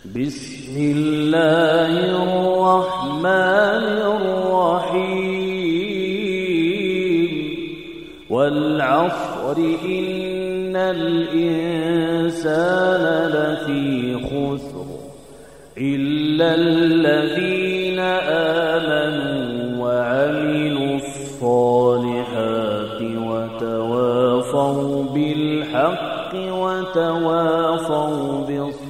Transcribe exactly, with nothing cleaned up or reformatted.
بسم الله الرحمن الرحيم والعصر إن الإنسان لفي خسر إلا الذين آمنوا وعملوا الصالحات وتواصوا بالحق وتواصوا بالصبر